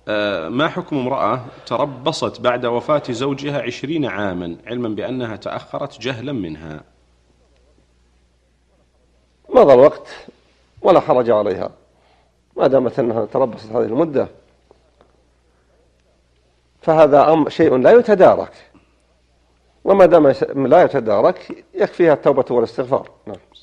ما حكم امرأة تربصت بعد وفاة زوجها 20 عاما علما بأنها تأخرت جهلا منها؟ مضى الوقت ولا حرج عليها ما دامت أنها تربصت هذه المدة، فهذا شيء لا يتدارك، وما دام لا يتدارك يكفيها التوبة والاستغفار. نعم.